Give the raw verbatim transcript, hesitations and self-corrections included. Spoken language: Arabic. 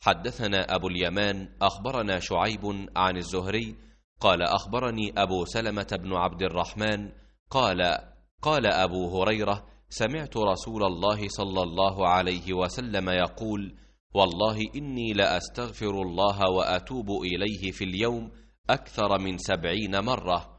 حدثنا أبو اليمان أخبرنا شعيب عن الزهري قال أخبرني أبو سلمة بن عبد الرحمن قال قال أبو هريرة سمعت رسول الله صلى الله عليه وسلم يقول والله إني لأستغفر الله وأتوب إليه في اليوم أكثر من سبعين مرة